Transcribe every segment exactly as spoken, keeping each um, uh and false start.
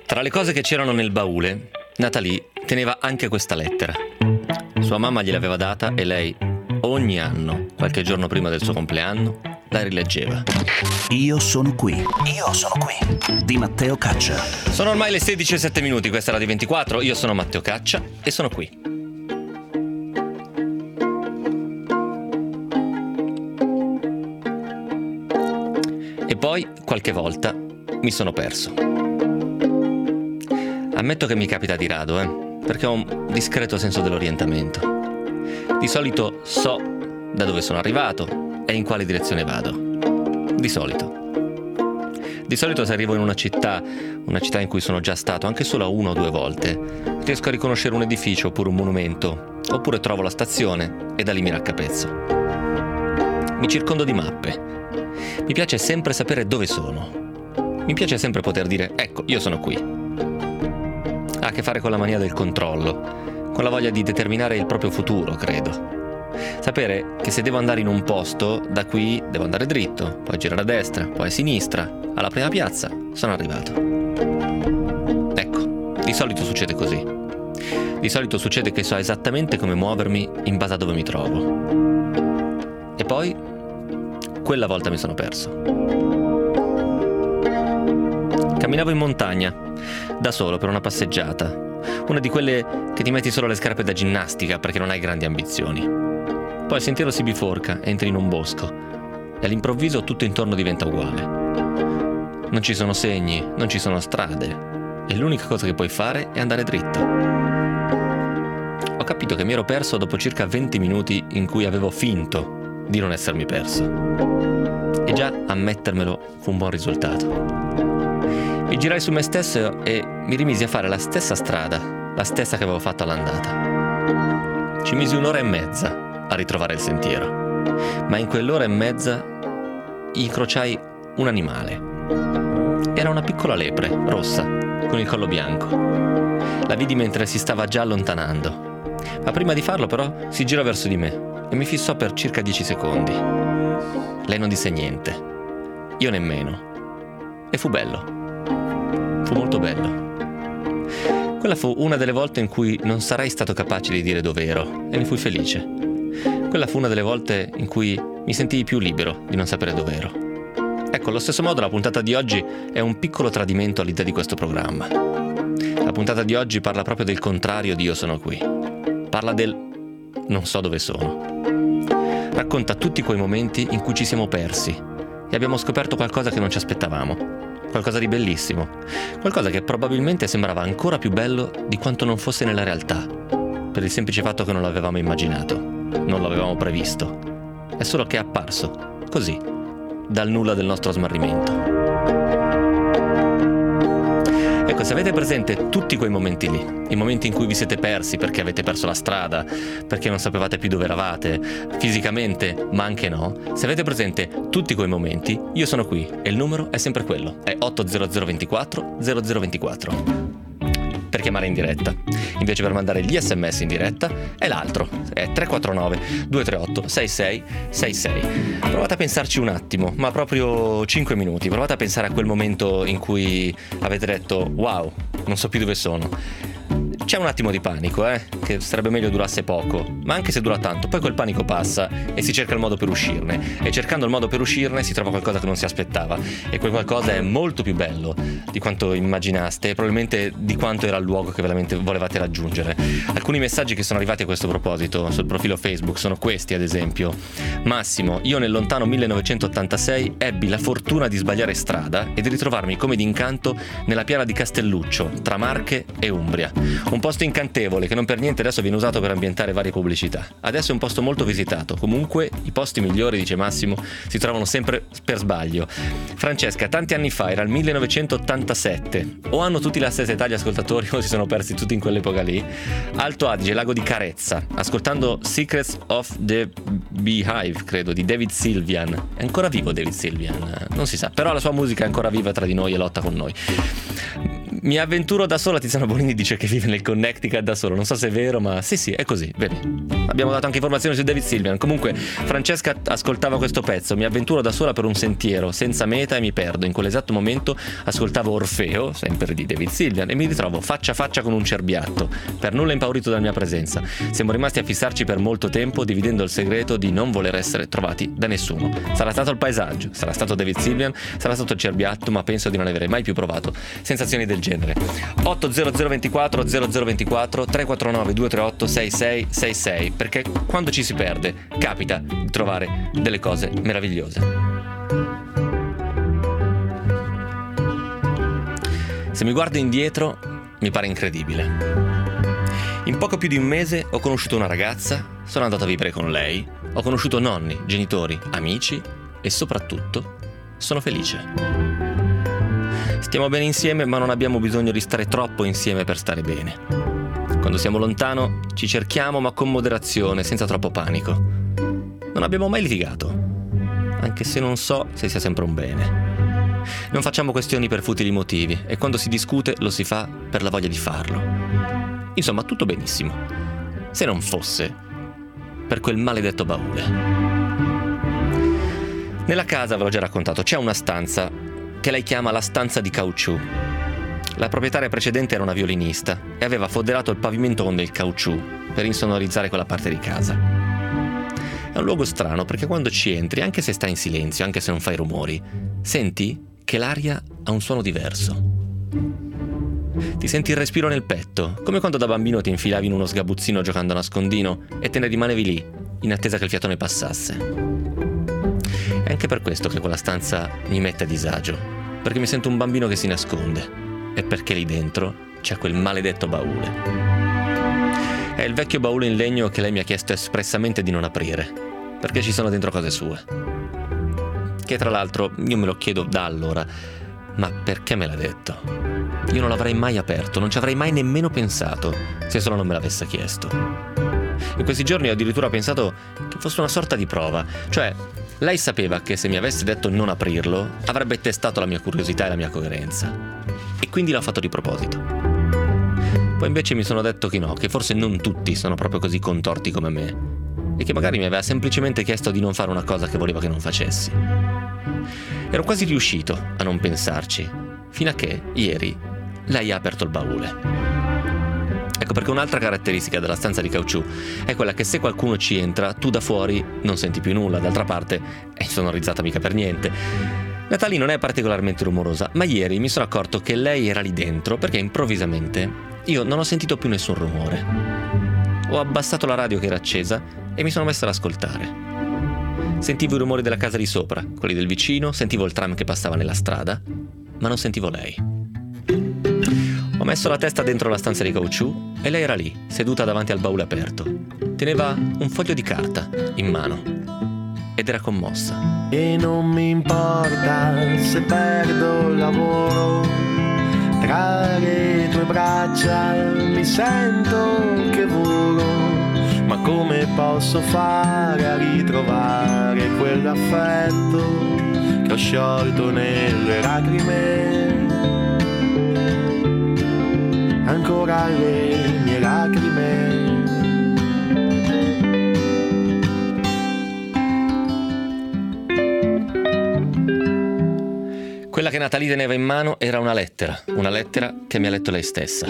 Tra le cose che c'erano nel baule, Natalie teneva anche questa lettera. Sua mamma gliel'aveva data e lei, ogni anno, qualche giorno prima del suo compleanno, la rileggeva. Io sono qui. Io sono qui. Di Matteo Caccia. Sono ormai le sedici e sette minuti, questa è Radio ventiquattro, io sono Matteo Caccia e sono qui. E poi, qualche volta, mi sono perso. Ammetto che mi capita di rado, eh, perché ho un discreto senso dell'orientamento. Di solito so da dove sono arrivato e in quale direzione vado. Di solito. Di solito se arrivo in una città, una città in cui sono già stato anche solo una o due volte, riesco a riconoscere un edificio oppure un monumento, oppure trovo la stazione e da lì mi raccapezzo. Mi circondo di mappe. Mi piace sempre sapere dove sono. Mi piace sempre poter dire, ecco, io sono qui. Ha a che fare con la mania del controllo, con la voglia di determinare il proprio futuro, credo. Sapere che se devo andare in un posto, da qui devo andare dritto, poi girare a destra, poi a sinistra, alla prima piazza sono arrivato. Ecco, di solito succede così. Di solito succede che so esattamente come muovermi in base a dove mi trovo. E poi, quella volta mi sono perso. Camminavo in montagna, da solo per una passeggiata, una di quelle che ti metti solo le scarpe da ginnastica perché non hai grandi ambizioni. Poi il sentiero si biforca, entri in un bosco e all'improvviso tutto intorno diventa uguale. Non ci sono segni, non ci sono strade e l'unica cosa che puoi fare è andare dritto. Ho capito che mi ero perso dopo circa venti minuti in cui avevo finto di non essermi perso. E già ammettermelo fu un buon risultato. Mi girai su me stesso e mi rimisi a fare la stessa strada, la stessa che avevo fatto all'andata. Ci misi un'ora e mezza a ritrovare il sentiero, ma in quell'ora e mezza incrociai un animale. Era una piccola lepre, rossa, con il collo bianco. La vidi mentre si stava già allontanando, ma prima di farlo però si girò verso di me e mi fissò per circa dieci secondi. Lei non disse niente, io nemmeno, e fu bello. Fu molto bello. Quella fu una delle volte in cui non sarei stato capace di dire dov'ero e ne fui felice. Quella fu una delle volte in cui mi sentii più libero di non sapere dov'ero. Ecco, allo stesso modo la puntata di oggi è un piccolo tradimento all'idea di questo programma. La puntata di oggi parla proprio del contrario di Io sono qui. Parla del non so dove sono. Racconta tutti quei momenti in cui ci siamo persi e abbiamo scoperto qualcosa che non ci aspettavamo. Qualcosa di bellissimo, qualcosa che probabilmente sembrava ancora più bello di quanto non fosse nella realtà, per il semplice fatto che non l'avevamo immaginato, non l'avevamo previsto. È solo che è apparso, così, dal nulla del nostro smarrimento. Ecco, se avete presente tutti quei momenti lì, i momenti in cui vi siete persi perché avete perso la strada, perché non sapevate più dove eravate, fisicamente, ma anche no, se avete presente tutti quei momenti, io sono qui e il numero è sempre quello, è otto zero zero ventiquattro zero zero ventiquattro. Per chiamare in diretta. Invece per mandare gli sms in diretta è l'altro, è tre quattro nove due tre otto sei sei sei sei. Provate a pensarci un attimo, ma proprio cinque minuti. Provate a pensare a quel momento in cui avete detto wow, non so più dove sono. C'è un attimo di panico, eh, che sarebbe meglio durasse poco, ma anche se dura tanto, poi quel panico passa e si cerca il modo per uscirne, e cercando il modo per uscirne si trova qualcosa che non si aspettava, e quel qualcosa è molto più bello di quanto immaginaste e probabilmente di quanto era il luogo che veramente volevate raggiungere. Alcuni messaggi che sono arrivati a questo proposito sul profilo Facebook sono questi, ad esempio: Massimo, io nel lontano millenovecentottantasei ebbi la fortuna di sbagliare strada e di ritrovarmi come d'incanto nella piana di Castelluccio, tra Marche e Umbria. Un posto incantevole che non per niente adesso viene usato per ambientare varie pubblicità. Adesso è un posto molto visitato. Comunque i posti migliori, dice Massimo, si trovano sempre per sbaglio. Francesca, tanti anni fa, era il millenovecentottantasette. O hanno tutti la stessa età gli ascoltatori o si sono persi tutti in quell'epoca lì. Alto Adige, lago di Carezza, ascoltando Secrets of the Beehive, credo, di David Sylvian. È ancora vivo David Sylvian? Non si sa, però la sua musica è ancora viva tra di noi e lotta con noi. Mi avventuro da sola. Tiziano Bonini dice che vive nel Connecticut da solo. Non so se è vero, ma sì sì, è così. Vedi, abbiamo dato anche informazioni su David Sylvian. Comunque Francesca ascoltava questo pezzo. Mi avventuro da sola per un sentiero senza meta e mi perdo. In quell'esatto momento ascoltavo Orfeo, sempre di David Sylvian, e mi ritrovo faccia a faccia con un cerbiatto, per nulla impaurito dalla mia presenza. Siamo rimasti a fissarci per molto tempo, dividendo il segreto di non voler essere trovati da nessuno. Sarà stato il paesaggio, sarà stato David Sylvian, sarà stato il cerbiatto, ma penso di non avere mai più provato sensazioni del genere. otto zero zero ventiquattro zero zero ventiquattro tre quattro nove due tre otto sei sei sei sei, perché quando ci si perde capita di trovare delle cose meravigliose. Se mi guardo indietro mi pare incredibile. In poco più di un mese ho conosciuto una ragazza, sono andato a vivere con lei, ho conosciuto nonni, genitori, amici e soprattutto sono felice. Stiamo bene insieme, ma non abbiamo bisogno di stare troppo insieme per stare bene. Quando siamo lontano ci cerchiamo, ma con moderazione, senza troppo panico. Non abbiamo mai litigato, anche se non so se sia sempre un bene. Non facciamo questioni per futili motivi e quando si discute lo si fa per la voglia di farlo. Insomma, tutto benissimo, se non fosse per quel maledetto baule. Nella casa, ve l'ho già raccontato, c'è una stanza che lei chiama la stanza di caucciù. La proprietaria precedente era una violinista e aveva foderato il pavimento con del caucciù per insonorizzare quella parte di casa. È un luogo strano perché quando ci entri, anche se stai in silenzio, anche se non fai rumori, senti che l'aria ha un suono diverso. Ti senti il respiro nel petto, come quando da bambino ti infilavi in uno sgabuzzino giocando a nascondino e te ne rimanevi lì, in attesa che il fiatone passasse. È anche per questo che quella stanza mi mette a disagio, perché mi sento un bambino che si nasconde e perché lì dentro c'è quel maledetto baule. È il vecchio baule in legno che lei mi ha chiesto espressamente di non aprire, perché ci sono dentro cose sue. Che tra l'altro io me lo chiedo da allora, ma perché me l'ha detto? Io non l'avrei mai aperto, non ci avrei mai nemmeno pensato se solo non me l'avesse chiesto. In questi giorni ho addirittura pensato che fosse una sorta di prova, cioè lei sapeva che se mi avesse detto non aprirlo avrebbe testato la mia curiosità e la mia coerenza, e quindi l'ha fatto di proposito. Poi invece mi sono detto che no, che forse non tutti sono proprio così contorti come me e che magari mi aveva semplicemente chiesto di non fare una cosa che voleva che non facessi. Ero quasi riuscito a non pensarci, fino a che ieri lei ha aperto il baule. Ecco perché un'altra caratteristica della stanza di caucciù è quella che se qualcuno ci entra, tu da fuori non senti più nulla, d'altra parte è insonorizzata mica per niente. Natalie non è particolarmente rumorosa, ma ieri mi sono accorto che lei era lì dentro perché improvvisamente io non ho sentito più nessun rumore. Ho abbassato la radio che era accesa e mi sono messo ad ascoltare. Sentivo i rumori della casa di sopra, quelli del vicino, sentivo il tram che passava nella strada, ma non sentivo lei. Ho messo la testa dentro la stanza di caucciù e lei era lì, seduta davanti al baule aperto. Teneva un foglio di carta in mano ed era commossa. E non mi importa se perdo il lavoro, tra le tue braccia mi sento che volo, ma come posso fare a ritrovare quell'affetto che ho sciolto nelle lacrime? Ancora le mie lacrime. Quella che Natalie teneva in mano era una lettera, una lettera che mi ha letto lei stessa.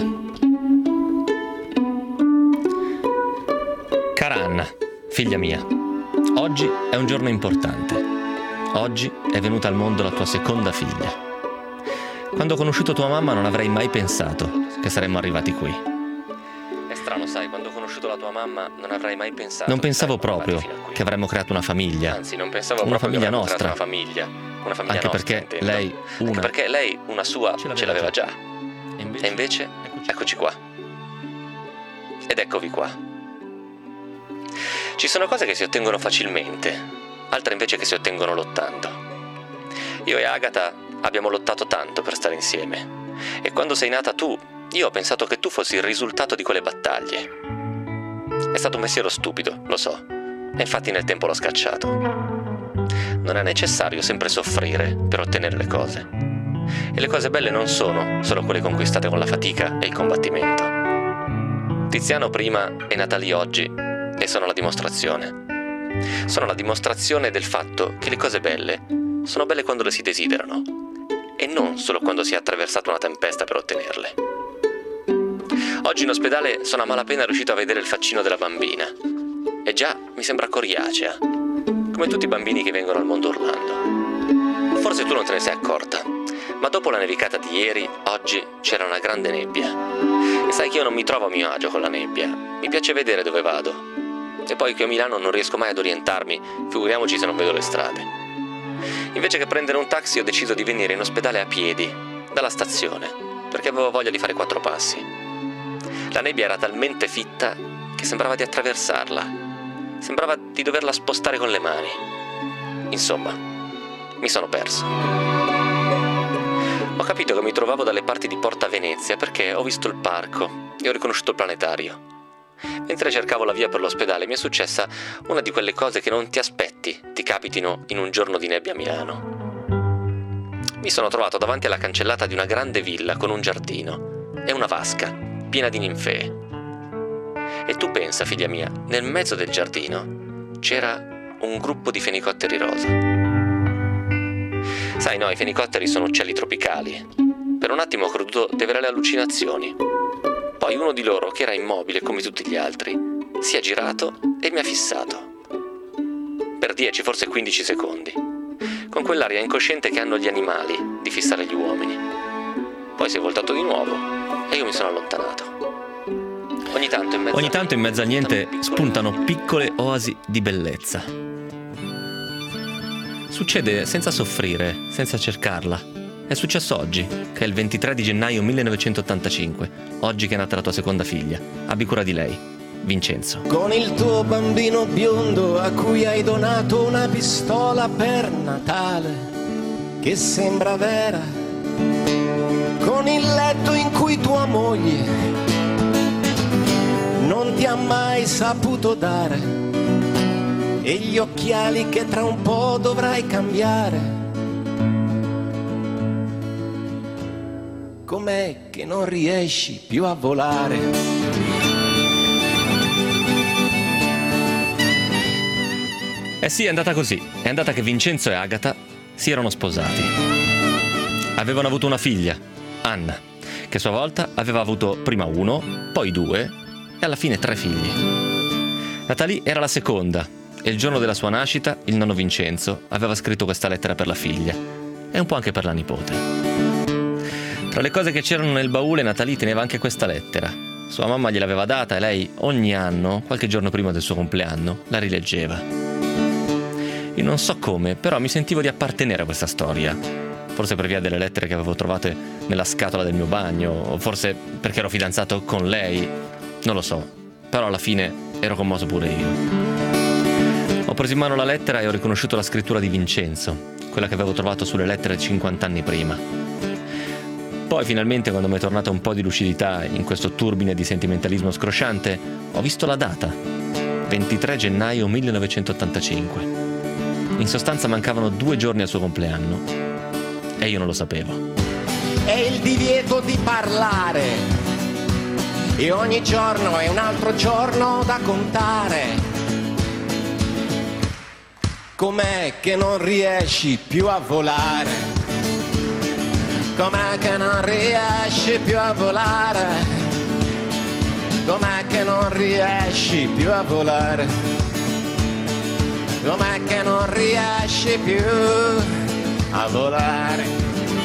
Cara Anna, figlia mia, oggi è un giorno importante. Oggi è venuta al mondo la tua seconda figlia. Quando ho conosciuto tua mamma non avrei mai pensato che saremmo arrivati qui. È strano, sai, quando ho conosciuto la tua mamma non avrei mai pensato. Non pensavo proprio che avremmo creato una famiglia. Anzi, non pensavo una famiglia che nostra. Una famiglia, una famiglia Anche nostra, perché intendo. lei una Anche perché lei una sua ce l'aveva, ce l'aveva già. E invece, e invece eccoci, eccoci qua. Ed eccovi qua. Ci sono cose che si ottengono facilmente, altre invece che si ottengono lottando. Io e Agatha abbiamo lottato tanto per stare insieme e quando sei nata tu, io ho pensato che tu fossi il risultato di quelle battaglie. È stato un mestiere stupido, lo so, e infatti nel tempo l'ho scacciato. Non è necessario sempre soffrire per ottenere le cose. E le cose belle non sono solo quelle conquistate con la fatica e il combattimento. Tiziano prima e Natalie oggi ne sono la dimostrazione. Sono la dimostrazione del fatto che le cose belle sono belle quando le si desiderano e non solo quando si è attraversata una tempesta per ottenerle. Oggi in ospedale sono a malapena riuscito a vedere il faccino della bambina e già mi sembra coriacea, come tutti i bambini che vengono al mondo urlando. Forse tu non te ne sei accorta, ma dopo la nevicata di ieri, oggi c'era una grande nebbia. E sai che io non mi trovo a mio agio con la nebbia, mi piace vedere dove vado. E poi qui a Milano non riesco mai ad orientarmi, figuriamoci se non vedo le strade. Invece che prendere un taxi ho deciso di venire in ospedale a piedi, dalla stazione, perché avevo voglia di fare quattro passi. La nebbia era talmente fitta che sembrava di attraversarla, sembrava di doverla spostare con le mani. Insomma, mi sono perso. Ho capito che mi trovavo dalle parti di Porta Venezia perché ho visto il parco e ho riconosciuto il planetario. Mentre cercavo la via per l'ospedale mi è successa una di quelle cose che non ti aspetti ti capitino in un giorno di nebbia a Milano. Mi sono trovato davanti alla cancellata di una grande villa con un giardino e una vasca piena di ninfee. E tu pensa, figlia mia, nel mezzo del giardino c'era un gruppo di fenicotteri rosa. Sai, no, i fenicotteri sono uccelli tropicali. Per un attimo ho creduto di avere le allucinazioni. Poi uno di loro, che era immobile come tutti gli altri, si è girato e mi ha fissato. Per dieci, forse quindici secondi. Con quell'aria incosciente che hanno gli animali di fissare gli uomini. Poi si è voltato di nuovo e io mi sono allontanato. Ogni tanto in mezzo, Ogni tanto in mezzo a niente spuntano piccole oasi di bellezza. Succede senza soffrire, senza cercarla. È successo oggi, che è il ventitré di gennaio millenovecentottantacinque, oggi che è nata la tua seconda figlia. Abbi cura di lei, Vincenzo. Con il tuo bambino biondo a cui hai donato una pistola per Natale, che sembra vera, con il letto in cui tua moglie non ti ha mai saputo dare e gli occhiali che tra un po' dovrai cambiare. Com'è che non riesci più a volare? Eh sì, è andata così. È andata che Vincenzo e Agata si erano sposati. Avevano avuto una figlia, Anna, che a sua volta aveva avuto prima uno, poi due e alla fine tre figli. Natalie era la seconda e il giorno della sua nascita il nonno Vincenzo aveva scritto questa lettera per la figlia e un po' anche per la nipote. Tra le cose che c'erano nel baule, Natalie teneva anche questa lettera. Sua mamma gliel'aveva data e lei ogni anno, qualche giorno prima del suo compleanno, la rileggeva. Io non so come, però mi sentivo di appartenere a questa storia. Forse per via delle lettere che avevo trovate nella scatola del mio bagno, o forse perché ero fidanzato con lei, non lo so. Però alla fine ero commosso pure io. Ho preso in mano la lettera e ho riconosciuto la scrittura di Vincenzo, quella che avevo trovato sulle lettere cinquanta anni prima. Poi finalmente, quando mi è tornata un po' di lucidità in questo turbine di sentimentalismo scrosciante, ho visto la data, ventitré gennaio millenovecentottantacinque. In sostanza mancavano due giorni al suo compleanno e io non lo sapevo. È il divieto di parlare e ogni giorno è un altro giorno da contare. Com'è che non riesci più a volare? Com'è che non riesci più a volare? Com'è che non riesci più a volare? Com'è che non riesci più a volare?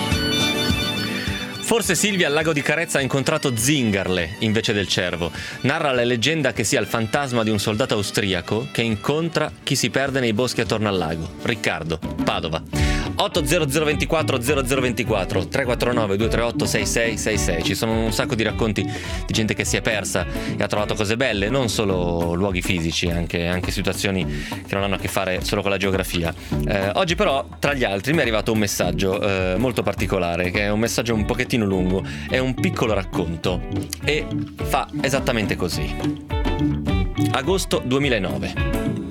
Forse Silvia al lago di Carezza ha incontrato Zingarle invece del cervo. Narra la leggenda che sia il fantasma di un soldato austriaco che incontra chi si perde nei boschi attorno al lago. Riccardo, Padova. otto zero zero ventiquattro zero zero ventiquattro tre quattro nove due tre otto sei sei sei sei. Ci sono un sacco di racconti di gente che si è persa e ha trovato cose belle, non solo luoghi fisici, anche, anche situazioni che non hanno a che fare solo con la geografia. Eh, oggi però, tra gli altri, mi è arrivato un messaggio eh, molto particolare, che è un messaggio un pochettino lungo, è un piccolo racconto e fa esattamente così. Agosto duemilanove.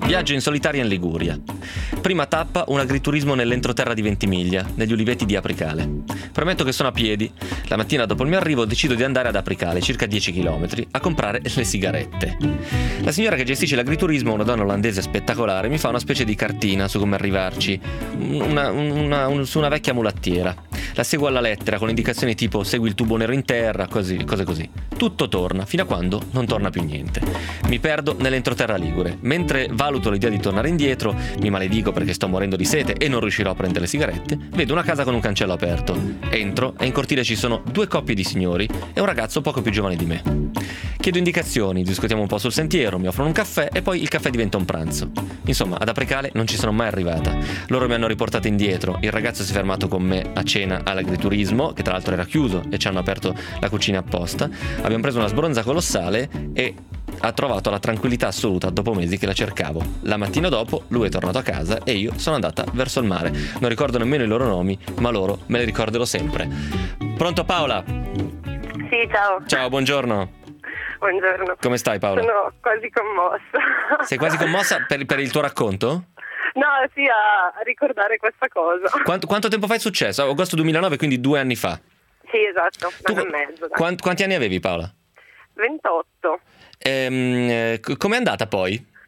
Viaggio in solitaria in Liguria. Prima tappa, un agriturismo nell'entroterra di Ventimiglia, negli uliveti di Apricale. Premetto che sono a piedi. La mattina dopo il mio arrivo decido di andare ad Apricale, circa dieci chilometri, a comprare le sigarette. La signora che gestisce l'agriturismo, una donna olandese spettacolare, mi fa una specie di cartina su come arrivarci, una, una, un, su una vecchia mulattiera. La seguo alla lettera con indicazioni tipo segui il tubo nero in terra, così, cose così. Tutto torna, fino a quando non torna più niente. Mi perdo nell'entroterra ligure. Mentre valuto l'idea di tornare indietro, mi maledico perché sto morendo di sete e non riuscirò a prendere le sigarette, vedo una casa con un cancello aperto. Entro e in cortile ci sono due coppie di signori e un ragazzo poco più giovane di me. Chiedo indicazioni, discutiamo un po' sul sentiero, mi offrono un caffè e poi il caffè diventa un pranzo. Insomma, ad Apricale non ci sono mai arrivata. Loro mi hanno riportato indietro, il ragazzo si è fermato con me a cena all'agriturismo, che tra l'altro era chiuso e ci hanno aperto la cucina apposta. Abbiamo preso una sbronza colossale e ha trovato la tranquillità assoluta dopo mesi che la cercavo. La mattina dopo lui è tornato a casa e io sono andata verso il mare. Non ricordo nemmeno i loro nomi, ma loro me li ricorderò sempre. Pronto Paola? Sì, ciao. Ciao, buongiorno. Buongiorno. Come stai Paola? Sono quasi commossa. Sei quasi commossa per, per il tuo racconto? No, sì, a, a ricordare questa cosa. Quanto, quanto tempo fa è successo? Agosto duemilanove, quindi due anni fa. Sì, esatto, un Tu, anno e mezzo. Dai. Quanti, quanti anni avevi Paola? ventotto. Ehm, eh, com'è andata poi?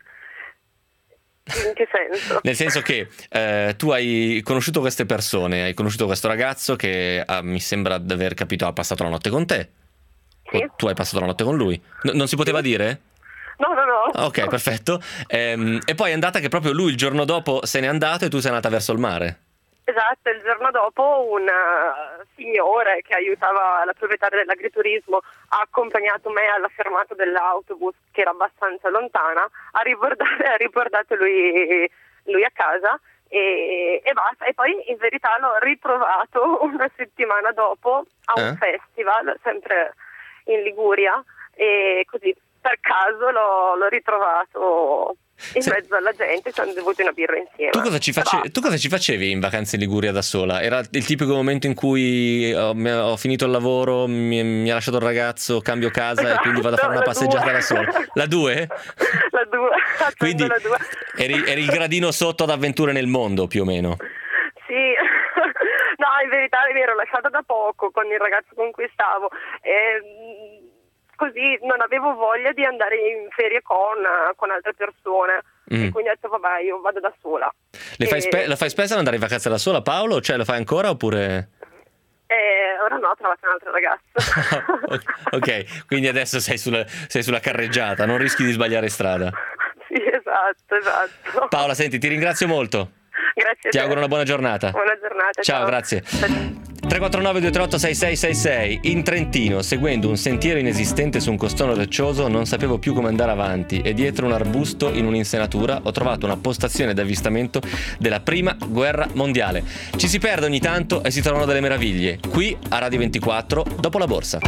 In che senso? Nel senso che eh, tu hai conosciuto queste persone, hai conosciuto questo ragazzo che ah, mi sembra di aver capito ha passato la notte con te. Sì. O tu hai passato la notte con lui. N- non si poteva dire? No, no, no. Ok, perfetto. Ehm, e poi è andata che proprio lui il giorno dopo se n'è andato e tu sei andata verso il mare. Esatto, il giorno dopo un signore che aiutava la proprietaria dell'agriturismo ha accompagnato me alla fermata dell'autobus che era abbastanza lontana, ha riportato, ha riportato lui, lui a casa e, e basta. E poi in verità l'ho ritrovato una settimana dopo a un eh? festival, sempre in Liguria, e così per caso l'ho, l'ho ritrovato in Se... mezzo alla gente, ci hanno bevuto una birra insieme. Tu cosa, ci face... Però... tu cosa ci facevi in vacanza in Liguria da sola? Era il tipico momento in cui ho, ho finito il lavoro, mi, mi ha lasciato il ragazzo, cambio casa esatto, e quindi vado a fare una passeggiata due. da sola. La due? La due. Quindi la due. Eri, eri il gradino sotto ad Avventure nel mondo, più o meno. Sì. No, in verità mi ero lasciata da poco con il ragazzo con cui stavo. E... così non avevo voglia di andare in ferie con, con altre persone mm. e quindi ho detto vabbè io vado da sola. Le fai e... spe- lo fai spesso ad andare in vacanza da sola Paolo? Cioè lo fai ancora oppure? Eh, ora no, ho trovato un altro ragazzo. Ok, quindi adesso sei sulla, sei sulla carreggiata, non rischi di sbagliare strada. Sì, esatto, esatto. Paola, senti, ti ringrazio molto. Grazie a Ti te. auguro una buona giornata. Buona giornata. Ciao, ciao. grazie. tre quattro nove due tre otto sei sei sei sei. In Trentino, seguendo un sentiero inesistente su un costone roccioso, non sapevo più come andare avanti e dietro un arbusto in un'insenatura ho trovato una postazione d'avvistamento della prima guerra mondiale. Ci si perde ogni tanto e si trovano delle meraviglie. Qui a Radio ventiquattro, dopo la borsa.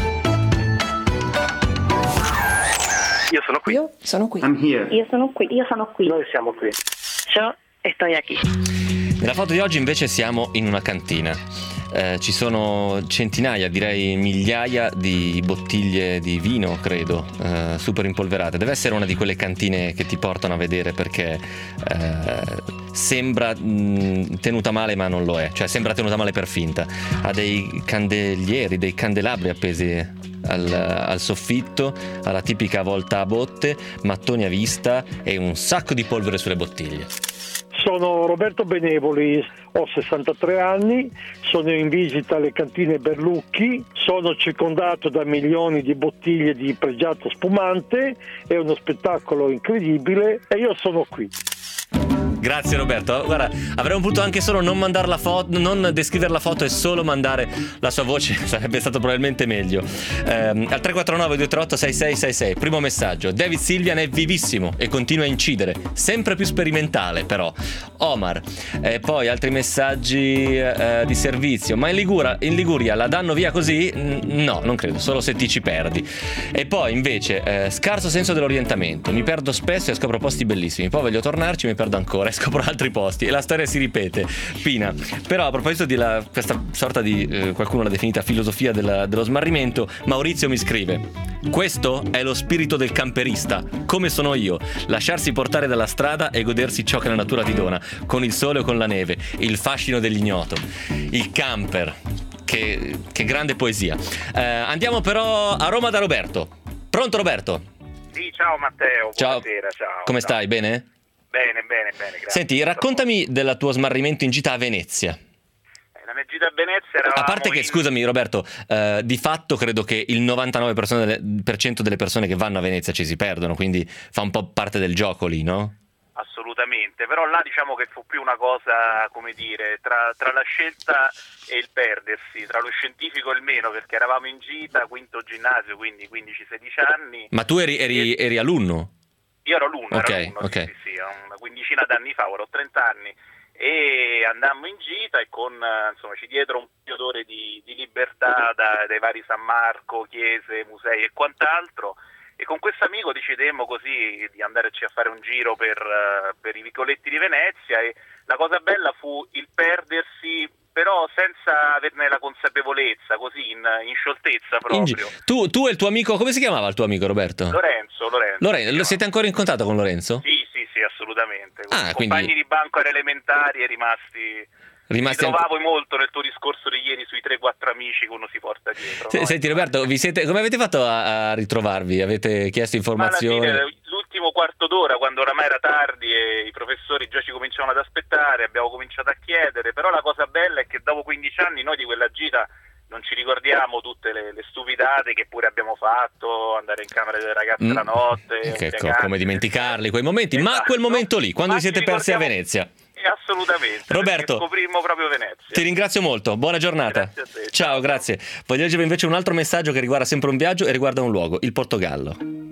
Io sono qui. Io sono qui. I'm here. Io sono qui. Io sono qui. Noi siamo qui. Yo estoy aquí. Nella foto di oggi invece siamo in una cantina. Eh, ci sono centinaia, direi migliaia di bottiglie di vino, credo, eh, super impolverate. Deve essere una di quelle cantine che ti portano a vedere perché eh, sembra mh, tenuta male ma non lo è, cioè sembra tenuta male per finta. Ha dei candelieri, dei candelabri appesi al, al soffitto, ha la tipica volta a botte, mattoni a vista e un sacco di polvere sulle bottiglie. Sono Roberto Benevoli, ho sessantatré anni, sono in visita alle cantine Berlucchi, sono circondato da milioni di bottiglie di pregiato spumante, è uno spettacolo incredibile e io sono qui. Grazie Roberto, guarda, avremmo potuto anche solo non mandare la foto, non descrivere la foto e solo mandare la sua voce, sarebbe stato probabilmente meglio. Ehm, al tre quattro nove due tre otto sei sei sei sei, primo messaggio: David Sylvian è vivissimo e continua a incidere, sempre più sperimentale però. Omar, e poi altri messaggi eh, di servizio: ma in Liguria, in Liguria la danno via così? No, non credo, solo se ti ci perdi. E poi invece eh, scarso senso dell'orientamento, mi perdo spesso e scopro posti bellissimi, poi voglio tornarci, mi perdo ancora. e scoprono altri posti e la storia si ripete. Pina, però a proposito di la, questa sorta di eh, qualcuno l'ha definita filosofia della, dello smarrimento, Maurizio mi scrive: questo è lo spirito del camperista, come sono io, lasciarsi portare dalla strada e godersi ciò che la natura ti dona, con il sole o con la neve, il fascino dell'ignoto, il camper. Che, che grande poesia. Eh, andiamo però a Roma da Roberto. Pronto Roberto? Sì, ciao Matteo, ciao. Buonasera, ciao. Come ciao. stai, bene? Bene, bene, bene, grazie. Senti, raccontami del tuo smarrimento in gita a Venezia. La mia gita a Venezia eravamo A parte che, in... scusami Roberto, eh, di fatto credo che il novantanove per cento delle persone che vanno a Venezia ci si perdono, quindi fa un po' parte del gioco lì, no? Assolutamente, però là diciamo che fu più una cosa, come dire, tra, tra la scelta e il perdersi, tra lo scientifico e il meno, perché eravamo in gita, quinto ginnasio, quindi quindici sedici anni. Ma tu eri, eri, eri alunno? Io ero alunno, Ok, ero alunno, ok. sì, sì, sì, una quindicina d'anni fa, ora ho trenta anni, e andammo in gita e con, insomma, ci diedero un paio d'ore di, di libertà da, dai vari San Marco, chiese, musei e quant'altro. E con questo amico decidemmo così di andarci a fare un giro per, uh, per i vicoletti di Venezia, e la cosa bella fu il perdersi, però senza averne la consapevolezza, così in, in scioltezza proprio. In, tu, tu e il tuo amico, come si chiamava il tuo amico Roberto? Lorenzo, Lorenzo. Lorenzo, lo siete ancora in contatto con Lorenzo? Sì, sì, sì, assolutamente. Ah, compagni quindi... di banco alle elementari e rimasti... Rimasti Mi trovavo molto nel tuo discorso di ieri sui tre quattro amici che uno si porta dietro. Se, no? Senti Roberto, vi siete, come avete fatto a, a ritrovarvi? Avete chiesto informazioni? Ma alla fine, l'ultimo quarto d'ora, quando oramai era tardi e i professori già ci cominciavano ad aspettare, abbiamo cominciato a chiedere, però la cosa bella è che dopo quindici anni noi di quella gita non ci ricordiamo tutte le, le stupidate che pure abbiamo fatto, andare in camera delle ragazze mm. la notte. Che, come dimenticarli quei momenti, esatto. Ma quel momento lì, quando vi siete persi a Venezia. Assolutamente, Roberto, scoprimmo proprio Venezia. Ti ringrazio molto, buona giornata. Grazie a te. Ciao, grazie. Voglio leggere invece un altro messaggio che riguarda sempre un viaggio e riguarda un luogo, il Portogallo.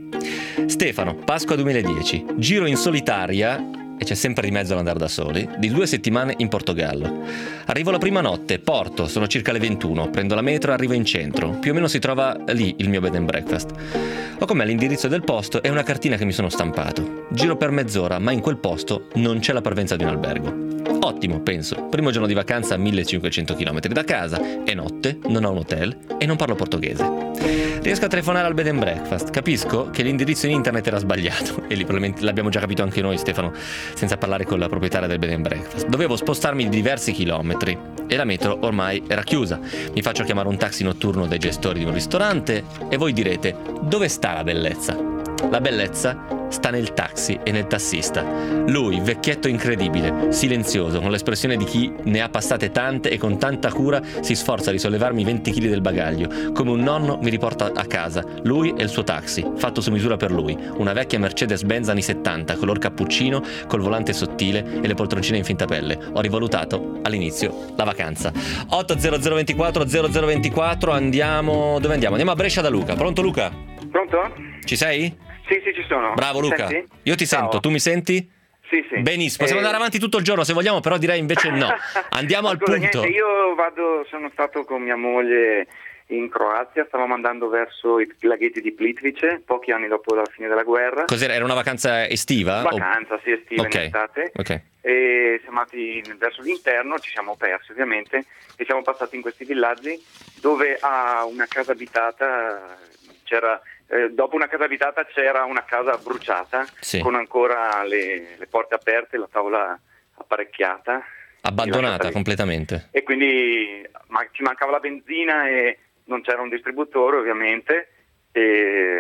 Stefano, Pasqua duemiladieci, giro in solitaria, e c'è sempre di mezzo l'andare da soli, di due settimane in Portogallo. Arrivo la prima notte, porto, sono circa le ventuno, prendo la metro, arrivo in centro, più o meno si trova lì il mio bed and breakfast. Ho con me l'indirizzo del posto e una cartina che mi sono stampato. Giro per mezz'ora, ma in quel posto non c'è la parvenza di un albergo. Ottimo, penso. Primo giorno di vacanza a millecinquecento chilometri da casa, è notte, non ho un hotel e non parlo portoghese. Riesco a telefonare al bed and breakfast, capisco che l'indirizzo in internet era sbagliato e lì probabilmente l'abbiamo già capito anche noi, Stefano, senza parlare con la proprietaria del bed and breakfast. Dovevo spostarmi di diversi chilometri e la metro ormai era chiusa. Mi faccio chiamare un taxi notturno dai gestori di un ristorante e voi direte: dove sta la bellezza? La bellezza sta nel taxi e nel tassista. Lui, vecchietto incredibile, silenzioso, con l'espressione di chi ne ha passate tante e con tanta cura si sforza di sollevarmi venti chili del bagaglio. Come un nonno mi riporta a casa, lui e il suo taxi, fatto su misura per lui, una vecchia Mercedes-Benz anni settanta, color cappuccino, col volante sottile e le poltroncine in finta pelle. Ho rivalutato all'inizio la vacanza. otto zero zero ventiquattro zero zero ventiquattro, andiamo... dove andiamo? Andiamo a Brescia da Luca. Pronto Luca? Pronto? Ci sei? Sì, sì, ci sono. Bravo Mi Luca. senti? Io ti Ciao. sento, tu mi senti? Sì, sì. Benissimo, possiamo eh... andare avanti tutto il giorno se vogliamo, però direi invece no. Andiamo al Allora, punto. Niente, io vado, sono stato con mia moglie in Croazia, stavamo andando verso i laghetti di Plitvice, pochi anni dopo la fine della guerra. Cos'era? Era una vacanza estiva? Vacanza, o... sì, estiva, okay. in estate. Ok. E siamo andati verso l'interno, ci siamo persi ovviamente, e siamo passati in questi villaggi dove a una casa abitata c'era... Eh, dopo una casa abitata c'era una casa bruciata, sì, con ancora le, le porte aperte, la tavola apparecchiata, abbandonata completamente, e quindi ma, ci mancava la benzina e non c'era un distributore ovviamente, e,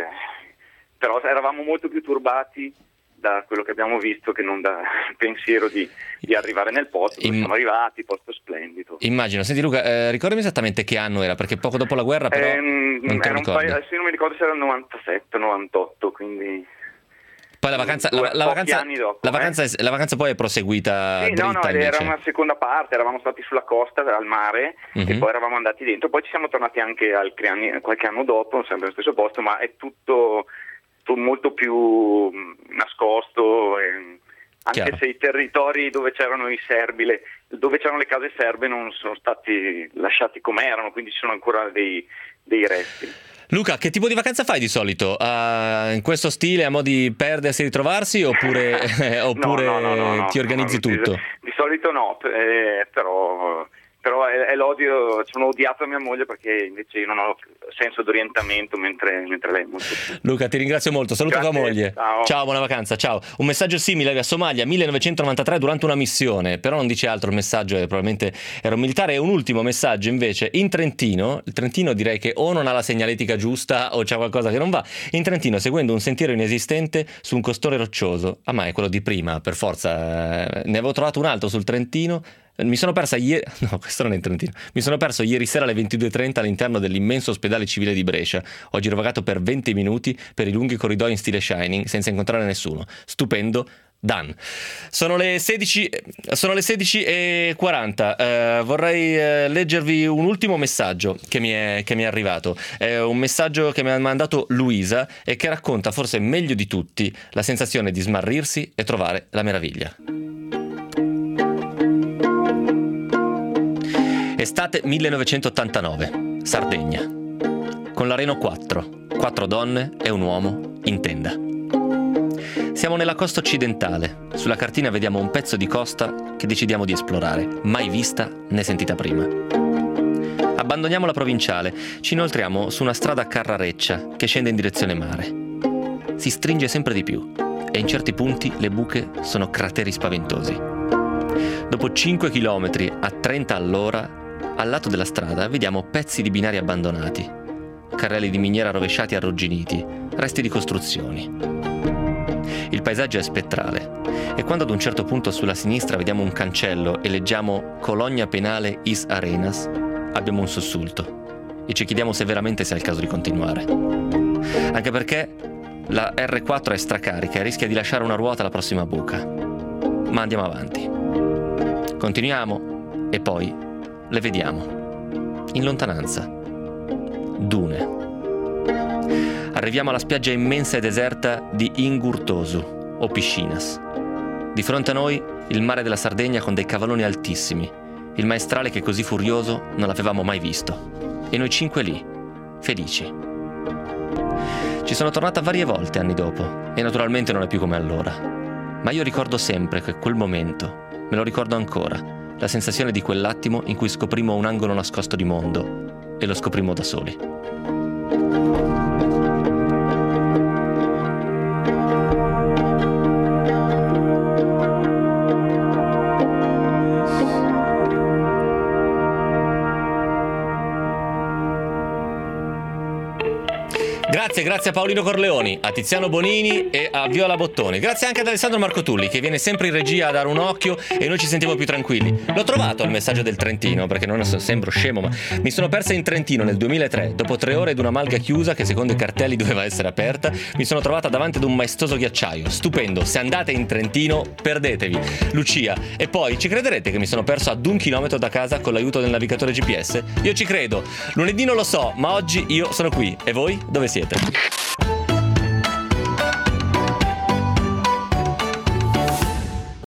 però eravamo molto più turbati da quello che abbiamo visto che non da pensiero di, di arrivare nel posto dove Im... siamo arrivati, posto splendido. Immagino. Senti Luca, eh, ricordami esattamente che anno era, perché poco dopo la guerra però ehm, non te era lo un paio, ricordi. adesso non mi ricordo se era il novantasette novantotto, quindi poi la vacanza, due, la, la, vacanza, anni dopo, la, eh. vacanza è, la vacanza poi è proseguita sì, dritta no, no, invece. Era una seconda parte, eravamo stati sulla costa al mare, uh-huh, e poi eravamo andati dentro, poi ci siamo tornati anche altri anni, qualche anno dopo, sempre allo stesso posto, ma è tutto, tutto molto più nascosto, e anche Chiaro. Se i territori dove c'erano i serbi, le, dove c'erano le case serbe non sono stati lasciati come erano, quindi ci sono ancora dei, dei resti. Luca, che tipo di vacanza fai di solito? Uh, in questo stile, a mo' di perdersi e ritrovarsi, oppure, eh, oppure no, no, no, no, ti organizzi no, tutto? Di, di solito no, eh, però... però è, è l'odio, sono odiato a mia moglie perché invece io non ho senso d'orientamento mentre, mentre lei è molto più. Luca, ti ringrazio molto, saluta tua moglie. Ciao. Ciao, buona vacanza, ciao. Un messaggio simile alla Somalia millenovecentonovantatré durante una missione, però non dice altro, il messaggio è, probabilmente era un militare. E un ultimo messaggio invece in Trentino. Il Trentino direi che o non ha la segnaletica giusta o c'è qualcosa che non va. In Trentino, seguendo un sentiero inesistente su un costone roccioso, ah ma è quello di prima, per forza, ne avevo trovato un altro sul Trentino. Mi sono persa ieri, no, questo non è in Trentino. Mi sono perso ieri sera alle ventidue e trenta all'interno dell'immenso ospedale civile di Brescia. Ho girovagato per venti minuti per i lunghi corridoi in stile Shining senza incontrare nessuno. Stupendo. Dan. Sono le sedici, sono le sedici e quaranta. Eh, vorrei eh, leggervi un ultimo messaggio che mi è, che mi è arrivato. È un messaggio che mi ha mandato Luisa e che racconta forse meglio di tutti la sensazione di smarrirsi e trovare la meraviglia. Estate millenovecentottantanove, Sardegna. Con la Renault quattro, quattro donne e un uomo in tenda. Siamo nella costa occidentale. Sulla cartina vediamo un pezzo di costa che decidiamo di esplorare, mai vista né sentita prima. Abbandoniamo la provinciale, ci inoltriamo su una strada a carrareccia che scende in direzione mare. Si stringe sempre di più e in certi punti le buche sono crateri spaventosi. Dopo cinque chilometri a trenta all'ora, al lato della strada vediamo pezzi di binari abbandonati, carrelli di miniera rovesciati e arrugginiti, resti di costruzioni. Il paesaggio è spettrale e quando ad un certo punto sulla sinistra vediamo un cancello e leggiamo Colonia Penale Is Arenas, abbiamo un sussulto e ci chiediamo se veramente sia il caso di continuare. Anche perché la erre quattro è stracarica e rischia di lasciare una ruota alla prossima buca. Ma andiamo avanti. Continuiamo e poi le vediamo, in lontananza, dune. Arriviamo alla spiaggia immensa e deserta di Ingurtosu, o Piscinas. Di fronte a noi il mare della Sardegna con dei cavalloni altissimi, il maestrale che così furioso non l'avevamo mai visto. E noi cinque lì, felici. Ci sono tornata varie volte anni dopo, e naturalmente non è più come allora. Ma io ricordo sempre che quel momento, me lo ricordo ancora, la sensazione di quell'attimo in cui scoprimmo un angolo nascosto di mondo e lo scoprimmo da soli. Grazie, grazie a Paolino Corleoni, a Tiziano Bonini e a Viola Bottoni. Grazie anche ad Alessandro Marcotulli che viene sempre in regia a dare un occhio e noi ci sentiamo più tranquilli. L'ho trovato il messaggio del Trentino, perché non sembro scemo, ma mi sono persa in Trentino nel duemilatré. Dopo tre ore ed una malga chiusa che secondo i cartelli doveva essere aperta, mi sono trovata davanti ad un maestoso ghiacciaio. Stupendo, se andate in Trentino perdetevi. Lucia. E poi ci crederete che mi sono perso ad un chilometro da casa con l'aiuto del navigatore G P S? Io ci credo. Lunedì non lo so, ma oggi io sono qui. E voi dove siete?